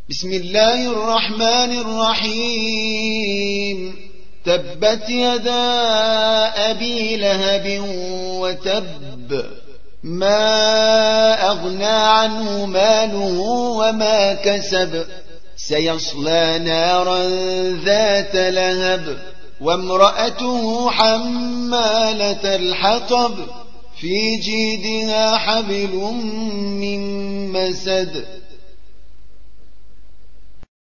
بسم الله الرحمن الرحيم. تبت يدا أبي لهب وتب، ما أغنى عنه ماله وما كسب، سيصلى نارا ذات لهب، وامرأته حمالة الحطب، في جيدها حبل من مسد.